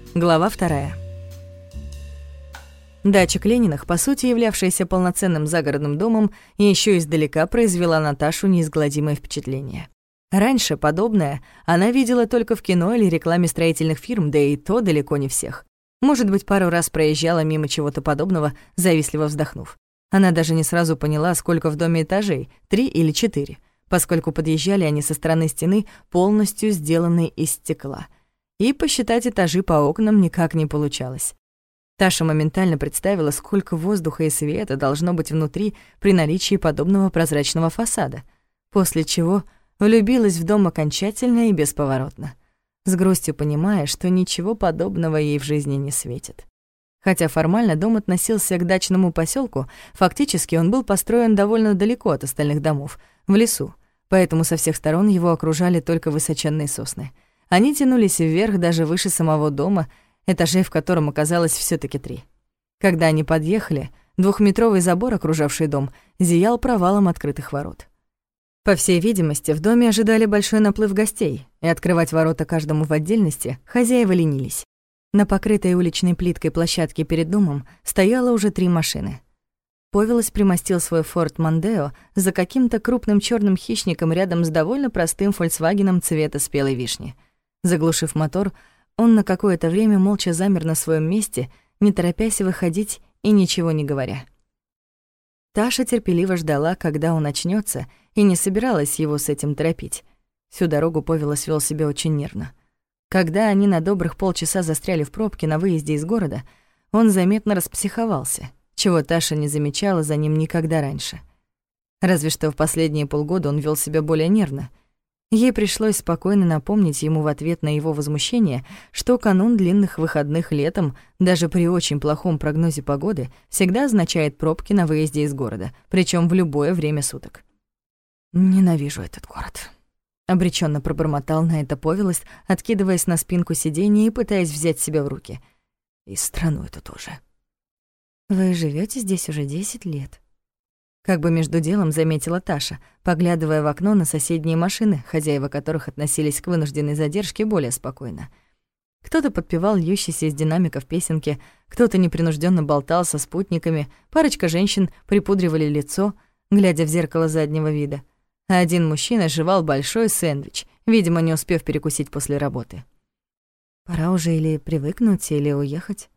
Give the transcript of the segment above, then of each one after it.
Глава 2. Дача Клениных, по сути являвшаяся полноценным загородным домом, еще издалека произвела на Ташу неизгладимое впечатление. Раньше подобное она видела только в кино или рекламе строительных фирм, да и то далеко не всех. Может быть, пару раз проезжала мимо чего-то подобного, завистливо вздохнув. Она даже не сразу поняла, сколько в доме этажей, 3 или 4, поскольку подъезжали они со стороны стены, полностью сделанной из стекла. И посчитать этажи по окнам никак не получалось. Таша моментально представила, сколько воздуха и света должно быть внутри при наличии подобного прозрачного фасада, после чего влюбилась в дом окончательно и бесповоротно, с грустью понимая, что ничего подобного ей в жизни не светит. Хотя формально дом относился к дачному поселку, фактически он был построен довольно далеко от остальных домов, в лесу, поэтому со всех сторон его окружали только высоченные сосны. Они тянулись вверх даже выше самого дома, этажей в котором оказалось всё-таки 3. Когда они подъехали, 2-метровый забор, окружавший дом, зиял провалом открытых ворот. По всей видимости, в доме ожидали большой наплыв гостей, и открывать ворота каждому в отдельности хозяева ленились. На покрытой уличной плиткой площадке перед домом стояло уже 3 машины. Повелос примостил свой Ford Mondeo за каким-то крупным чёрным хищником рядом с довольно простым «Фольксвагеном» цвета спелой вишни. Заглушив мотор, он на какое-то время молча замер на своем месте, не торопясь выходить и ничего не говоря. Таша терпеливо ждала, когда он очнётся, и не собиралась его с этим торопить. Всю дорогу Повелос вёл себя очень нервно. Когда они на добрых полчаса застряли в пробке на выезде из города, он заметно распсиховался, чего Таша не замечала за ним никогда раньше. Разве что в последние полгода он вёл себя более нервно. Ей пришлось спокойно напомнить ему в ответ на его возмущение, что канун длинных выходных летом, даже при очень плохом прогнозе погоды, всегда означает пробки на выезде из города, причём в любое время суток. «Ненавижу этот город», — обречённо пробормотал на это Повелос, откидываясь на спинку сиденья и пытаясь взять себя в руки. «И страну эту тоже». «Вы живёте здесь уже 10 лет», — как бы между делом заметила Таша, поглядывая в окно на соседние машины, хозяева которых относились к вынужденной задержке более спокойно. Кто-то подпевал льющиеся из динамиков песенки, кто-то непринуждённо болтал со спутниками, парочка женщин припудривали лицо, глядя в зеркало заднего вида, а один мужчина жевал большой сэндвич, видимо, не успев перекусить после работы. «Пора уже или привыкнуть, или уехать?»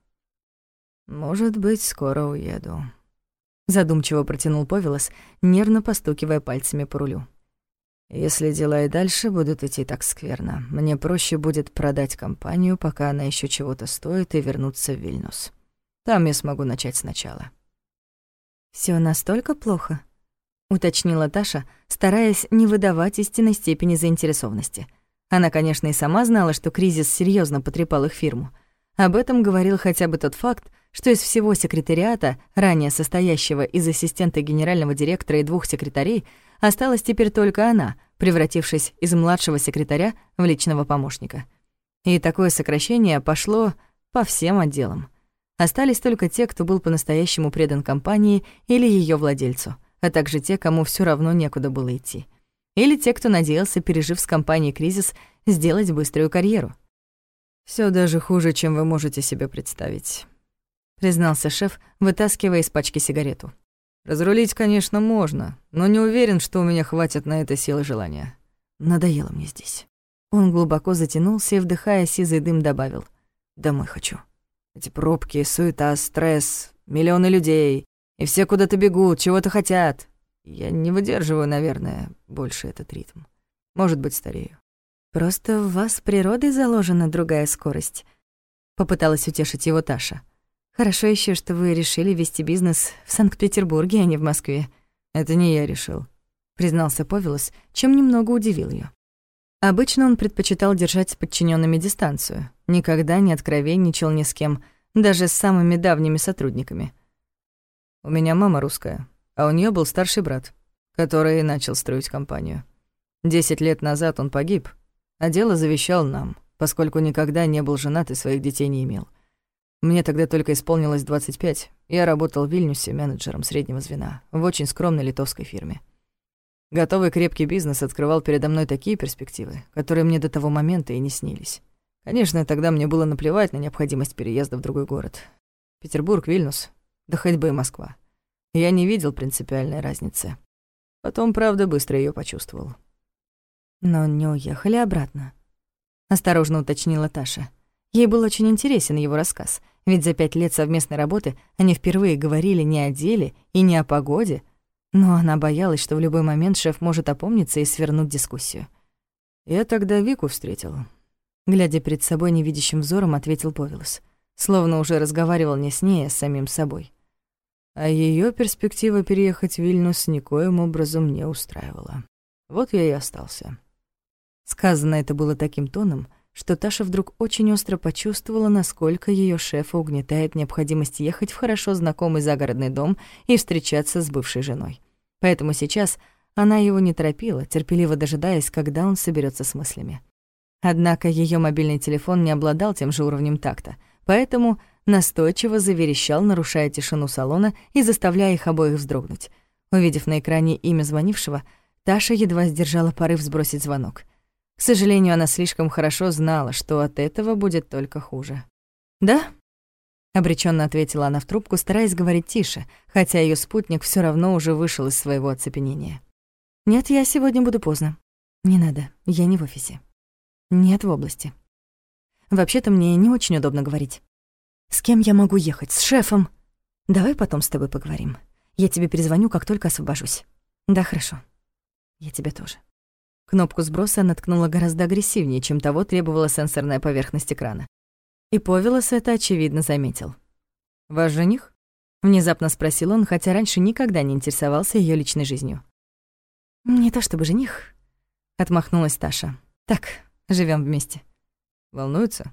«Может быть, скоро уеду», — задумчиво протянул Повелос, нервно постукивая пальцами по рулю. «Если дела и дальше будут идти так скверно, мне проще будет продать компанию, пока она ещё чего-то стоит, и вернуться в Вильнюс. Там я смогу начать сначала». «Всё настолько плохо?» — уточнила Таша, стараясь не выдавать истинной степени заинтересованности. Она, конечно, и сама знала, что кризис серьёзно потрепал их фирму. Об этом говорил хотя бы тот факт, что из всего секретариата, ранее состоящего из ассистента генерального директора и 2 секретарей, осталась теперь только она, превратившись из младшего секретаря в личного помощника. И такое сокращение пошло по всем отделам. Остались только те, кто был по-настоящему предан компании или её владельцу, а также те, кому всё равно некуда было идти. Или те, кто надеялся, пережив с компанией кризис, сделать быструю карьеру. «Всё даже хуже, чем вы можете себе представить», — признался шеф, вытаскивая из пачки сигарету. «Разрулить, конечно, можно, но не уверен, что у меня хватит на это силы желания. Надоело мне здесь». Он глубоко затянулся и, вдыхая сизый дым, добавил: «Домой хочу. Эти пробки, суета, стресс, миллионы людей, и все куда-то бегут, чего-то хотят. Я не выдерживаю, наверное, больше этот ритм. Может быть, старею». «Просто в вас природой заложена другая скорость», — попыталась утешить его Таша. «Хорошо ещё, что вы решили вести бизнес в Санкт-Петербурге, а не в Москве». «Это не я решил», — признался Повелос, чем немного удивил её. Обычно он предпочитал держать с подчинёнными дистанцию, никогда не откровенничал ни с кем, даже с самыми давними сотрудниками. «У меня мама русская, а у неё был старший брат, который и начал строить компанию. 10 лет назад он погиб, а дело завещал нам, поскольку никогда не был женат и своих детей не имел. Мне тогда только исполнилось 25. Я работал в Вильнюсе менеджером среднего звена в очень скромной литовской фирме. Готовый крепкий бизнес открывал передо мной такие перспективы, которые мне до того момента и не снились. Конечно, тогда мне было наплевать на необходимость переезда в другой город. Петербург, Вильнюс, да хоть бы и Москва. Я не видел принципиальной разницы. Потом, правда, быстро её почувствовал. «Но не уехали обратно?» — осторожно уточнила Таша. Ей был очень интересен его рассказ, ведь за 5 лет совместной работы они впервые говорили не о деле и не о погоде, но она боялась, что в любой момент шеф может опомниться и свернуть дискуссию. Я тогда Вику встретил. Глядя перед собой невидящим взором, ответил Повелос, словно уже разговаривал не с ней, а с самим собой. А её перспектива переехать в Вильнюс никоим образом не устраивала. Вот я и остался. Сказано это было таким тоном, что Таша вдруг очень остро почувствовала, насколько её шефа угнетает необходимость ехать в хорошо знакомый загородный дом и встречаться с бывшей женой. Поэтому сейчас она его не торопила, терпеливо дожидаясь, когда он соберётся с мыслями. Однако её мобильный телефон не обладал тем же уровнем такта, поэтому настойчиво заверещал, нарушая тишину салона и заставляя их обоих вздрогнуть. Увидев на экране имя звонившего, Таша едва сдержала порыв сбросить звонок. К сожалению, она слишком хорошо знала, что от этого будет только хуже. «Да?» — обречённо ответила она в трубку, стараясь говорить тише, хотя её спутник всё равно уже вышел из своего оцепенения. «Нет, я сегодня буду поздно. Не надо, я не в офисе. Нет, в области. Вообще-то мне не очень удобно говорить. С кем я могу ехать? С шефом? Давай потом с тобой поговорим. Я тебе перезвоню, как только освобожусь. Да, хорошо. Я тебе тоже». Кнопку сброса она ткнула гораздо агрессивнее, чем того требовала сенсорная поверхность экрана. И Повелос это, очевидно, заметил. «Ваш жених?» — внезапно спросил он, хотя раньше никогда не интересовался её личной жизнью. «Не то чтобы жених», — отмахнулась Таша. «Так, живём вместе». «Волнуется?»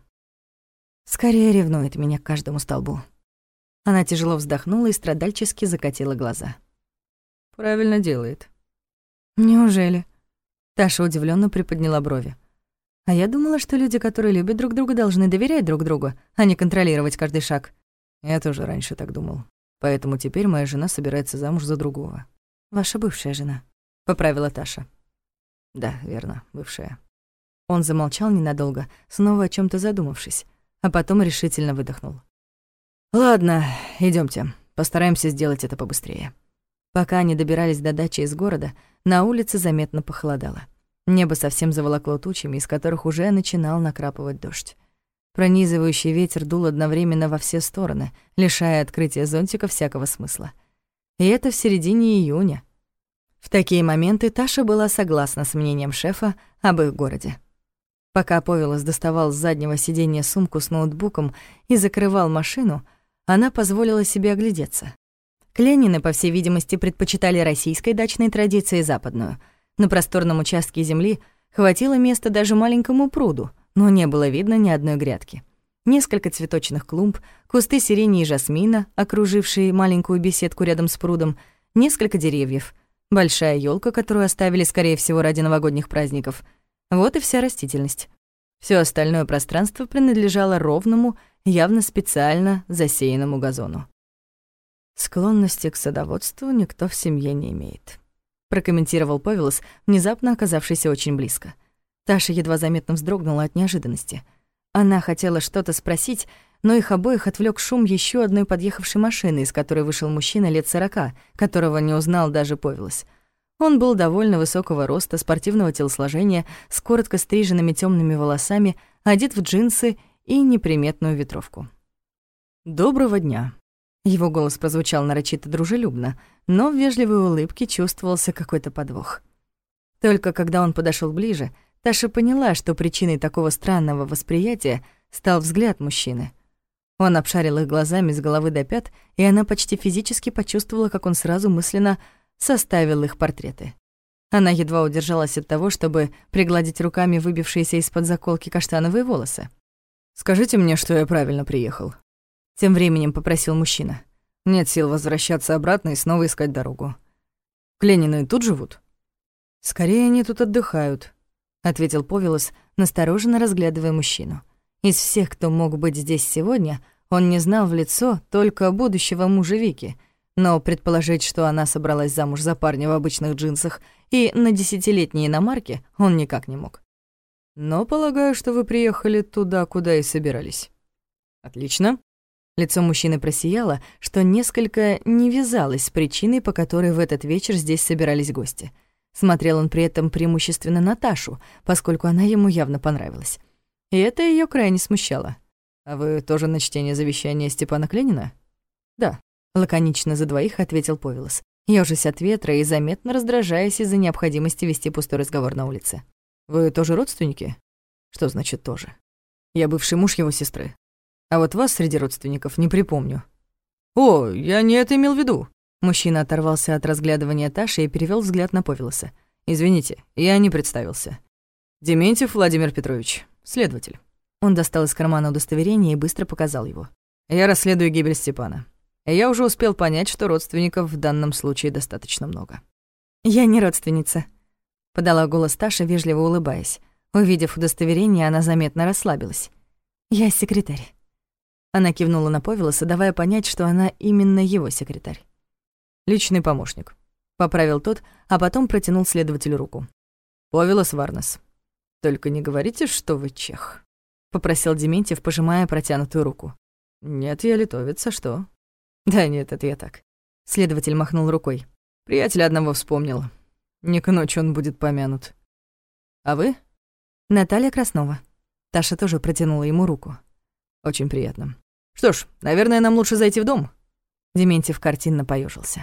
«Скорее ревнует меня к каждому столбу». Она тяжело вздохнула и страдальчески закатила глаза. «Правильно делает». «Неужели?» Таша удивлённо приподняла брови. «А я думала, что люди, которые любят друг друга, должны доверять друг другу, а не контролировать каждый шаг». Я тоже раньше так думал. Поэтому теперь моя жена собирается замуж за другого. «Ваша бывшая жена», — поправила Таша. Да, верно, бывшая. Он замолчал ненадолго, снова о чём-то задумавшись, а потом решительно выдохнул. «Ладно, идёмте. Постараемся сделать это побыстрее». Пока они добирались до дачи из города, на улице заметно похолодало. Небо совсем заволокло тучами, из которых уже начинал накрапывать дождь. Пронизывающий ветер дул одновременно во все стороны, лишая открытия зонтика всякого смысла. И это в середине июня. В такие моменты Таша была согласна с мнением шефа об их городе. Пока Повелос доставал с заднего сиденья сумку с ноутбуком и закрывал машину, она позволила себе оглядеться. Кленины, по всей видимости, предпочитали российской дачной традиции западную. На просторном участке земли хватило места даже маленькому пруду, но не было видно ни одной грядки. Несколько цветочных клумб, кусты сирени и жасмина, окружившие маленькую беседку рядом с прудом, несколько деревьев, большая ёлка, которую оставили, скорее всего, ради новогодних праздников. Вот и вся растительность. Всё остальное пространство принадлежало ровному, явно специально засеянному газону. «Склонности к садоводству никто в семье не имеет», — прокомментировал Повелос, внезапно оказавшийся очень близко. Таша едва заметно вздрогнула от неожиданности. Она хотела что-то спросить, но их обоих отвлёк шум ещё одной подъехавшей машины, из которой вышел мужчина лет 40, которого не узнал даже Повелос. Он был довольно высокого роста, спортивного телосложения, с коротко стриженными тёмными волосами, одет в джинсы и неприметную ветровку. «Доброго дня». Его голос прозвучал нарочито дружелюбно, но в вежливой улыбке чувствовался какой-то подвох. Только когда он подошёл ближе, Таша поняла, что причиной такого странного восприятия стал взгляд мужчины. Он обшарил их глазами с головы до пят, и она почти физически почувствовала, как он сразу мысленно составил их портреты. Она едва удержалась от того, чтобы пригладить руками выбившиеся из-под заколки каштановые волосы. «Скажите мне, что я правильно приехал». Тем временем попросил мужчина. «Нет сил возвращаться обратно и снова искать дорогу. Кленины тут живут?» «Скорее они тут отдыхают», — ответил Повелос, настороженно разглядывая мужчину. Из всех, кто мог быть здесь сегодня, он не знал в лицо только будущего мужа Вики, но предположить, что она собралась замуж за парня в обычных джинсах и на 10-летней иномарке, он никак не мог. Но полагаю, что вы приехали туда, куда и собирались. Отлично. Лицо мужчины просияло, что несколько не вязалось с причиной, по которой в этот вечер здесь собирались гости. Смотрел он при этом преимущественно на Ташу, поскольку она ему явно понравилась. И это её крайне смущало. «А вы тоже на чтение завещания Степана Кленина?» «Да», — лаконично за двоих ответил Повелос, ёжась от ветра и заметно раздражаясь из-за необходимости вести пустой разговор на улице. «Вы тоже родственники?» «Что значит «тоже»? Я бывший муж его сестры. А вот вас среди родственников не припомню». «О, я не это имел в виду». Мужчина оторвался от разглядывания Таши и перевёл взгляд на Повелоса. «Извините, я не представился. Дементьев Владимир Петрович, следователь». Он достал из кармана удостоверение и быстро показал его. «Я расследую гибель Степана. И я уже успел понять, что родственников в данном случае достаточно много». «Я не родственница», — подала голос Таша, вежливо улыбаясь. Увидев удостоверение, она заметно расслабилась. «Я секретарь». Она кивнула на Повелоса, давая понять, что она именно его секретарь. «Личный помощник», — поправил тот, а потом протянул следователю руку. «Повелос Варнас. Только не говорите, что вы чех», — попросил Дементьев, пожимая протянутую руку. «Нет, я литовец, а что?» «Да нет, это я так». Следователь махнул рукой. «Приятеля одного вспомнил. Не к ночи он будет помянут». «А вы?» «Наталья Краснова». Таша тоже протянула ему руку. «Очень приятно. Что ж, наверное, нам лучше зайти в дом». Дементьев картинно поёжился.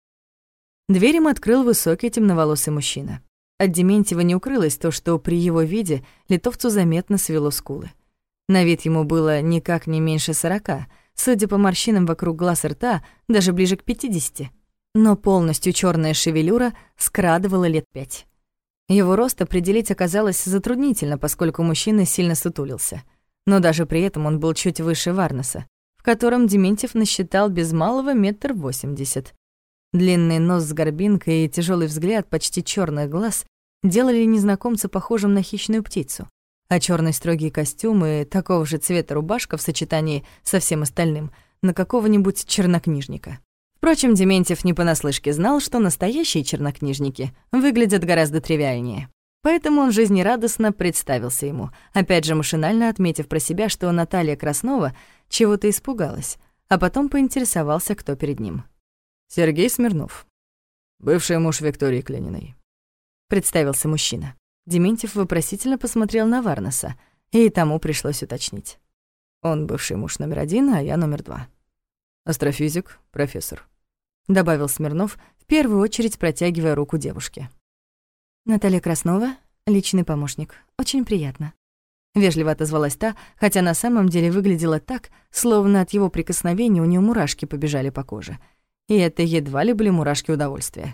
Дверь им открыл высокий темноволосый мужчина. От Дементьева не укрылось то, что при его виде литовцу заметно свело скулы. На вид ему было никак не меньше 40, судя по морщинам вокруг глаз и рта, даже ближе к 50. Но полностью чёрная шевелюра скрадывала лет 5. Его рост определить оказалось затруднительно, поскольку мужчина сильно сутулился. Но даже при этом он был чуть выше Варнаса, в котором Дементьев насчитал без малого 1,80 м. Длинный нос с горбинкой и тяжелый взгляд почти чёрных глаз делали незнакомца похожим на хищную птицу, а чёрный строгий костюм и такого же цвета рубашка в сочетании со всем остальным на какого-нибудь чернокнижника. Впрочем, Дементьев не понаслышке знал, что настоящие чернокнижники выглядят гораздо тривиальнее. Поэтому он жизнерадостно представился ему, опять же машинально отметив про себя, что Наталья Краснова чего-то испугалась, а потом поинтересовался, кто перед ним. «Сергей Смирнов, бывший муж Виктории Клениной», — представился мужчина. Дементьев вопросительно посмотрел на Варнаса, и тому пришлось уточнить. «Он бывший муж номер 1, а я номер 2. Астрофизик, профессор», — добавил Смирнов, в первую очередь протягивая руку девушке. «Наталья Краснова, личный помощник. Очень приятно». Вежливо отозвалась та, хотя на самом деле выглядела так, словно от его прикосновения у неё мурашки побежали по коже. И это едва ли были мурашки удовольствия.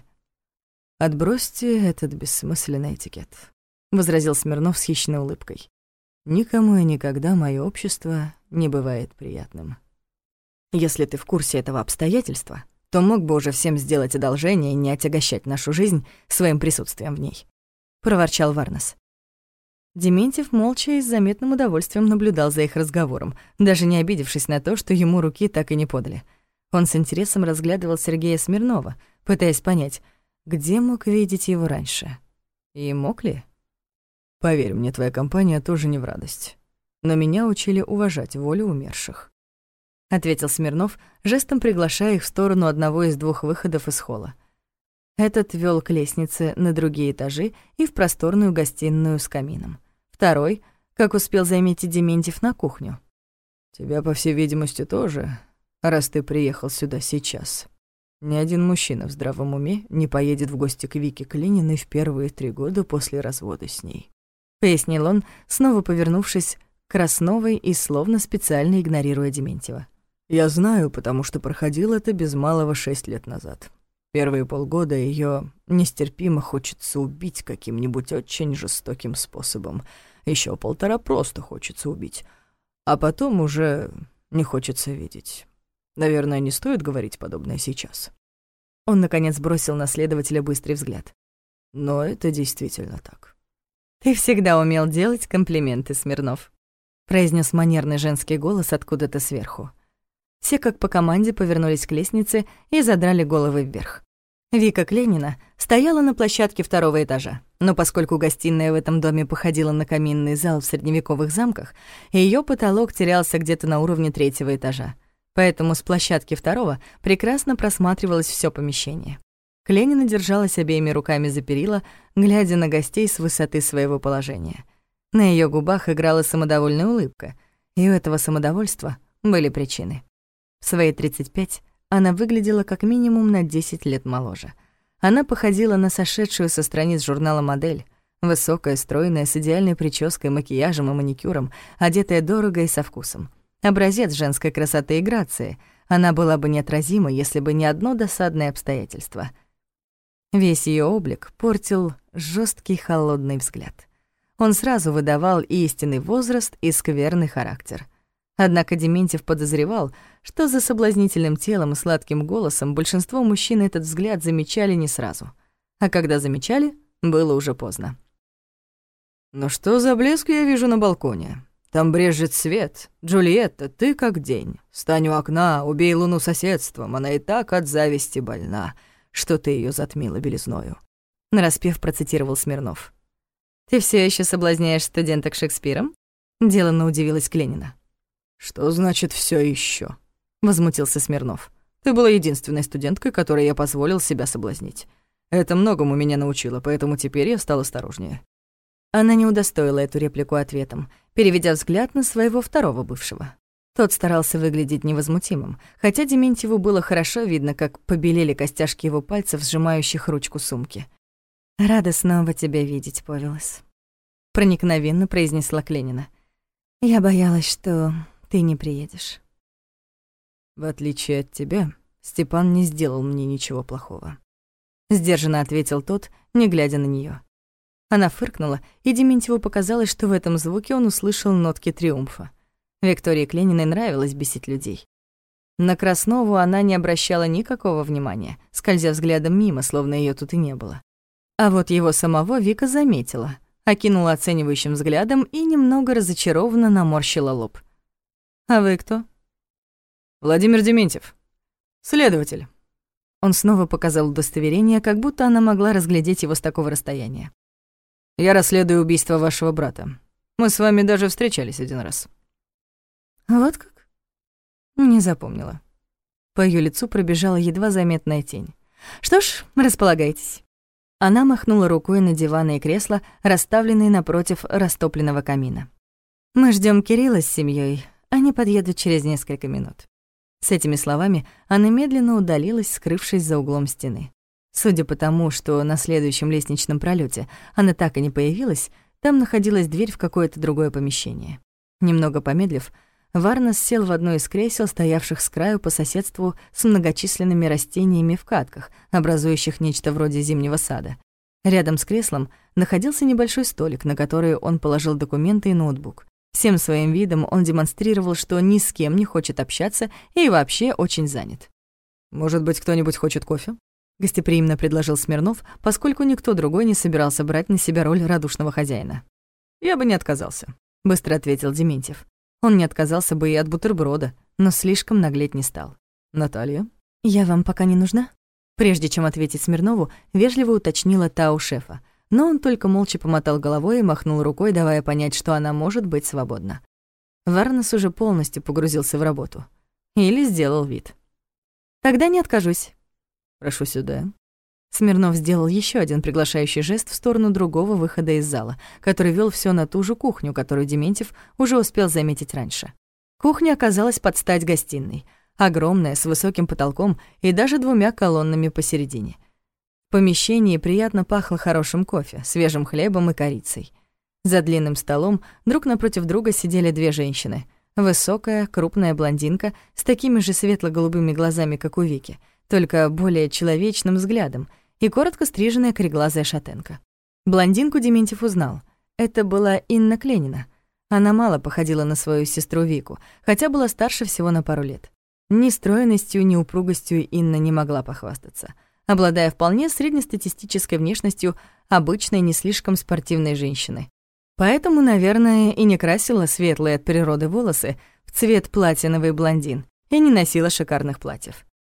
«Отбросьте этот бессмысленный этикет», — возразил Смирнов с хищной улыбкой. «Никому и никогда моё общество не бывает приятным. Если ты в курсе этого обстоятельства, то мог бы уже всем сделать одолжение и не отягощать нашу жизнь своим присутствием в ней», — проворчал Варнас. Дементьев молча и с заметным удовольствием наблюдал за их разговором, даже не обидевшись на то, что ему руки так и не подали. Он с интересом разглядывал Сергея Смирнова, пытаясь понять, где мог видеть его раньше. И мог ли? «Поверь мне, твоя компания тоже не в радость. Но меня учили уважать волю умерших», — ответил Смирнов, жестом приглашая их в сторону одного из 2 выходов из холла. Этот вёл к лестнице на другие этажи и в просторную гостиную с камином. Второй, как успел заметить Дементьев, на кухню. «Тебя, по всей видимости, тоже, раз ты приехал сюда сейчас. Ни один мужчина в здравом уме не поедет в гости к Вике Клениной в первые 3 года после развода с ней», — пояснил он, снова повернувшись к Красновой и словно специально игнорируя Дементьева. «Я знаю, потому что проходил это без малого 6 лет назад. Первые полгода её нестерпимо хочется убить каким-нибудь очень жестоким способом. Ещё 1,5 просто хочется убить. А потом уже не хочется видеть. Наверное, не стоит говорить подобное сейчас». Он, наконец, бросил на следователя быстрый взгляд. «Но это действительно так». «Ты всегда умел делать комплименты, Смирнов», — произнес манерный женский голос откуда-то сверху. Все, как по команде, повернулись к лестнице и задрали головы вверх. Вика Кленина стояла на площадке второго этажа, но поскольку гостиная в этом доме походила на каминный зал в средневековых замках, её потолок терялся где-то на уровне третьего этажа, поэтому с площадки второго прекрасно просматривалось всё помещение. Кленина держалась обеими руками за перила, глядя на гостей с высоты своего положения. На её губах играла самодовольная улыбка, и у этого самодовольства были причины. В свои 35 она выглядела как минимум на 10 лет моложе. Она походила на сошедшую со страниц журнала модель, высокая, стройная, с идеальной прической, макияжем и маникюром, одетая дорого и со вкусом. Образец женской красоты и грации. Она была бы неотразима, если бы не одно досадное обстоятельство. Весь её облик портил жёсткий холодный взгляд. Он сразу выдавал и истинный возраст, и скверный характер. Однако Дементьев подозревал, что за соблазнительным телом и сладким голосом большинство мужчин этот взгляд замечали не сразу. А когда замечали, было уже поздно. «Ну что за блеск я вижу на балконе? Там брежет свет. Джульетта, ты как день. Стань у окна, убей луну соседством. Она и так от зависти больна, что ты её затмила белизною». Нараспев процитировал Смирнов. «Ты всё ещё соблазняешь студенток Шекспиром?» Деланно удивилась Кленина. «Что значит всё ещё?» — возмутился Смирнов. «Ты была единственной студенткой, которой я позволил себя соблазнить. Это многому меня научило, поэтому теперь я стал осторожнее». Она не удостоила эту реплику ответом, переведя взгляд на своего второго бывшего. Тот старался выглядеть невозмутимым, хотя Дементьеву было хорошо видно, как побелели костяшки его пальцев, сжимающих ручку сумки. «Рада снова тебя видеть, Повелос», — проникновенно произнесла Кленина. «Я боялась, что ты не приедешь». «В отличие от тебя, Степан не сделал мне ничего плохого», — сдержанно ответил тот, не глядя на неё. Она фыркнула, и Дементьеву показалось, что в этом звуке он услышал нотки триумфа. Виктории Клениной нравилось бесить людей. На Краснову она не обращала никакого внимания, скользя взглядом мимо, словно её тут и не было. А вот его самого Вика заметила, окинула оценивающим взглядом и немного разочарованно наморщила лоб. «А вы кто?» «Владимир Дементьев. Следователь». Он снова показал удостоверение, как будто она могла разглядеть его с такого расстояния. «Я расследую убийство вашего брата. Мы с вами даже встречались один раз». «Вот как?» Не запомнила. По её лицу пробежала едва заметная тень. «Что ж, располагайтесь». Она махнула рукой на диваны и кресла, расставленные напротив растопленного камина. «Мы ждём Кирилла с семьёй, они подъедут через несколько минут». С этими словами она медленно удалилась, скрывшись за углом стены. Судя по тому, что на следующем лестничном пролёте она так и не появилась, там находилась дверь в какое-то другое помещение. Немного помедлив, Варнас сел в одно из кресел, стоявших с краю по соседству с многочисленными растениями в катках, образующих нечто вроде зимнего сада. Рядом с креслом находился небольшой столик, на который он положил документы и ноутбук. Всем своим видом он демонстрировал, что ни с кем не хочет общаться и вообще очень занят. «Может быть, кто-нибудь хочет кофе?» — гостеприимно предложил Смирнов, поскольку никто другой не собирался брать на себя роль радушного хозяина. «Я бы не отказался», — быстро ответил Дементьев. Он не отказался бы и от бутерброда, но слишком наглеть не стал. «Наталья?» «Я вам пока не нужна?» Прежде чем ответить Смирнову, вежливо уточнила та у шефа, но он только молча помотал головой и махнул рукой, давая понять, что она может быть свободна. Варнас уже полностью погрузился в работу. Или сделал вид. «Тогда не откажусь». «Прошу сюда». Смирнов сделал ещё один приглашающий жест в сторону другого выхода из зала, который вёл всё на ту же кухню, которую Дементьев уже успел заметить раньше. Кухня оказалась под стать гостиной, огромная, с высоким потолком и даже 2 колоннами посередине. В помещении приятно пахло хорошим кофе, свежим хлебом и корицей. За длинным столом друг напротив друга сидели 2 женщины. Высокая, крупная блондинка с такими же светло-голубыми глазами, как у Вики, только более человечным взглядом, и коротко стриженная кореглазая шатенка. Блондинку Дементьев узнал. Это была Инна Кленина. Она мало походила на свою сестру Вику, хотя была старше всего на пару лет. Ни стройностью, ни упругостью Инна не могла похвастаться, обладая вполне среднестатистической внешностью обычной, не слишком спортивной женщины. Поэтому, наверное, и не красила светлые от природы волосы в цвет платиновый блондин и не носила шикарных платьев.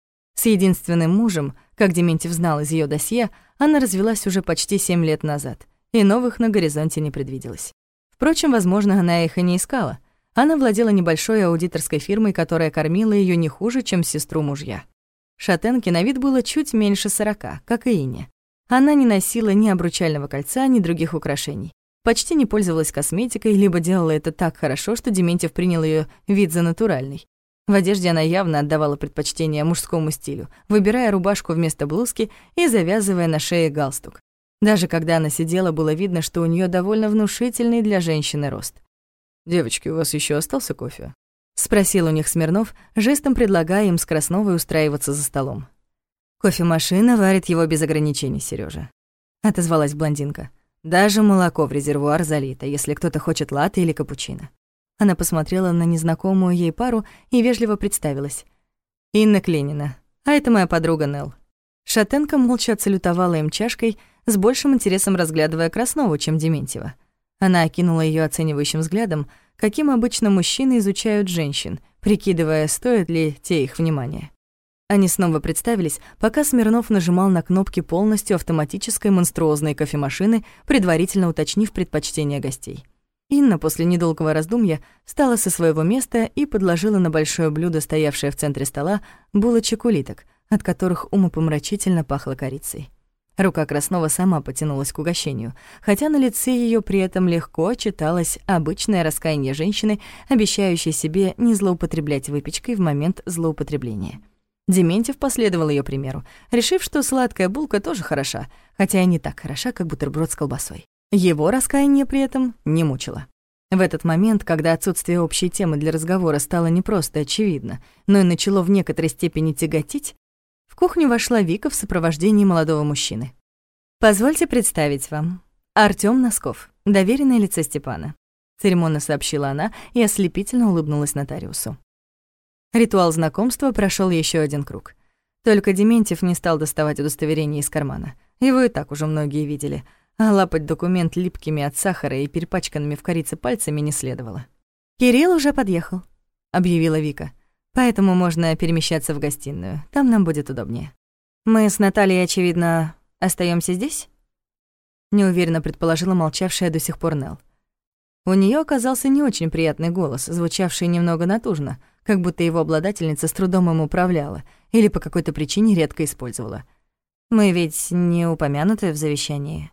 С единственным мужем, как Дементьев знал из ее досье, она развелась уже почти 7 лет назад, и новых на горизонте не предвиделось. Впрочем, возможно, она их и не искала. Она владела небольшой аудиторской фирмой, которая кормила ее не хуже, чем сестру мужья. Шатенке на вид было чуть меньше 40, как и Инне. Она не носила ни обручального кольца, ни других украшений. Почти не пользовалась косметикой, либо делала это так хорошо, что Дементьев принял ее вид за натуральный. В одежде она явно отдавала предпочтение мужскому стилю, выбирая рубашку вместо блузки и завязывая на шее галстук. Даже когда она сидела, было видно, что у нее довольно внушительный для женщины рост. «Девочки, у вас еще остался кофе?» — спросил у них Смирнов, жестом предлагая им с Красновой устраиваться за столом. «Кофемашина варит его без ограничений, Серёжа», — отозвалась блондинка. «Даже молоко в резервуар залито, если кто-то хочет латте или капучино». Она посмотрела на незнакомую ей пару и вежливо представилась. «Инна Кленина, а это моя подруга Нелл». Шатенка молча отсалютовала им чашкой, с большим интересом разглядывая Краснову, чем Дементьева. Она окинула её оценивающим взглядом, каким обычно мужчины изучают женщин, прикидывая, стоит ли те их внимания. Они снова представились, пока Смирнов нажимал на кнопки полностью автоматической монструозной кофемашины, предварительно уточнив предпочтения гостей. Инна после недолгого раздумья встала со своего места и подложила на большое блюдо, стоявшее в центре стола, булочек улиток, от которых умопомрачительно пахло корицей. Рука Краснова сама потянулась к угощению, хотя на лице её при этом легко читалось обычное раскаяние женщины, обещающей себе не злоупотреблять выпечкой в момент злоупотребления. Дементьев последовал её примеру, решив, что сладкая булка тоже хороша, хотя и не так хороша, как бутерброд с колбасой. Его раскаяние при этом не мучило. В этот момент, когда отсутствие общей темы для разговора стало не просто очевидно, но и начало в некоторой степени тяготить, в кухню вошла Вика в сопровождении молодого мужчины. «Позвольте представить вам. Артём Носков, доверенное лицо Степана», — церемонно сообщила она и ослепительно улыбнулась нотариусу. Ритуал знакомства прошёл ещё один круг. Только Дементьев не стал доставать удостоверение из кармана. Его и так уже многие видели, а лапать документ липкими от сахара и перепачканными в корице пальцами не следовало. «Кирилл уже подъехал», — объявила Вика. «Поэтому можно перемещаться в гостиную, там нам будет удобнее». «Мы с Натальей, очевидно, остаёмся здесь?» Неуверенно предположила молчавшая до сих пор Нелл. У неё оказался не очень приятный голос, звучавший немного натужно, как будто его обладательница с трудом им управляла или по какой-то причине редко использовала. «Мы ведь не упомянуты в завещании».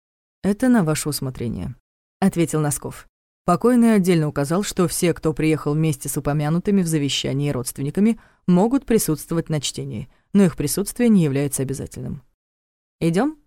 «Это на ваше усмотрение», — ответил Носков. Покойный отдельно указал, что все, кто приехал вместе с упомянутыми в завещании родственниками, могут присутствовать на чтении, но их присутствие не является обязательным. «Идём?»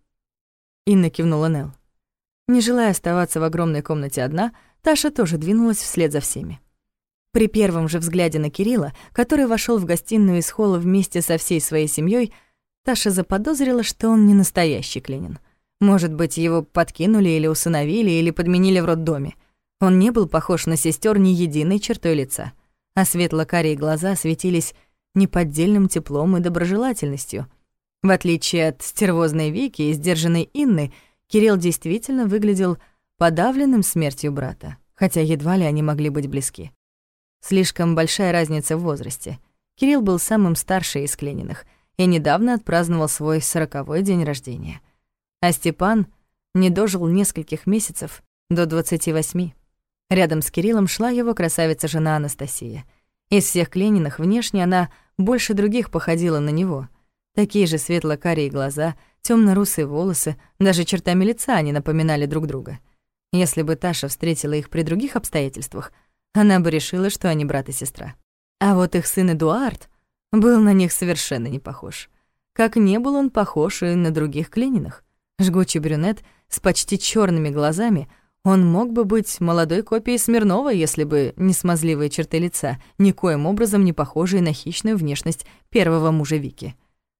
Инна кивнула Нелл. Не желая оставаться в огромной комнате одна, Таша тоже двинулась вслед за всеми. При первом же взгляде на Кирилла, который вошёл в гостиную из холла вместе со всей своей семьёй, Таша заподозрила, что он не настоящий Кленин. Может быть, его подкинули или усыновили, или подменили в роддоме. Он не был похож на сестер ни единой чертой лица, а светло-карие глаза светились неподдельным теплом и доброжелательностью. В отличие от стервозной Вики и сдержанной Инны, Кирилл действительно выглядел подавленным смертью брата, хотя едва ли они могли быть близки. Слишком большая разница в возрасте. Кирилл был самым старший из Клениных и недавно отпраздновал свой 40-й день рождения. А Степан не дожил нескольких месяцев до 28. Рядом с Кириллом шла его красавица-жена Анастасия. Из всех Клениных внешне она больше других походила на него. Такие же светло-карие глаза, тёмно-русые волосы, даже чертами лица они напоминали друг друга. Если бы Таша встретила их при других обстоятельствах, она бы решила, что они брат и сестра. А вот их сын Эдуард был на них совершенно не похож. Как не был он похож и на других Клениных. Жгучий брюнет с почти чёрными глазами, он мог бы быть молодой копией Смирнова, если бы не смазливые черты лица, никоим образом не похожие на хищную внешность первого мужа Вики.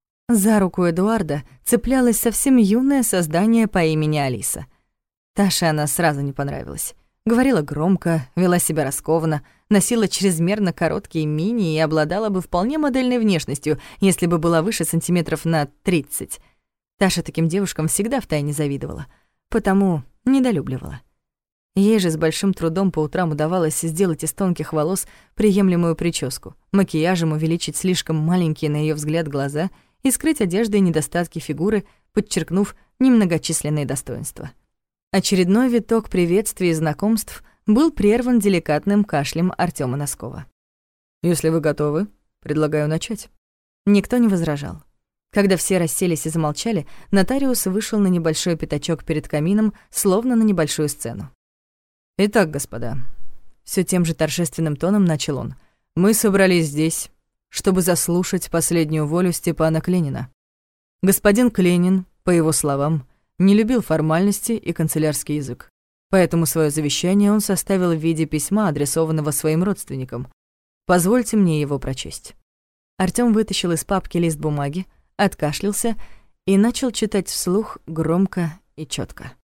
За руку Эдуарда цеплялось совсем юное создание по имени Алиса. Таше она сразу не понравилась. Говорила громко, вела себя раскованно, носила чрезмерно короткие мини и обладала бы вполне модельной внешностью, если бы была выше сантиметров на 30. Таша таким девушкам всегда втайне завидовала, потому недолюбливала. Ей же с большим трудом по утрам удавалось сделать из тонких волос приемлемую прическу, макияжем увеличить слишком маленькие, на её взгляд, глаза и скрыть одеждой недостатки фигуры, подчеркнув немногочисленные достоинства. Очередной виток приветствий и знакомств был прерван деликатным кашлем Артёма Носкова. «Если вы готовы, предлагаю начать». Никто не возражал. Когда все расселись и замолчали, нотариус вышел на небольшой пятачок перед камином, словно на небольшую сцену. «Итак, господа», — всё тем же торжественным тоном начал он, «мы собрались здесь, чтобы заслушать последнюю волю Степана Кленина. Господин Кленин, по его словам, не любил формальности и канцелярский язык, поэтому своё завещание он составил в виде письма, адресованного своим родственникам. Позвольте мне его прочесть». Артём вытащил из папки лист бумаги, откашлялся и начал читать вслух громко и чётко.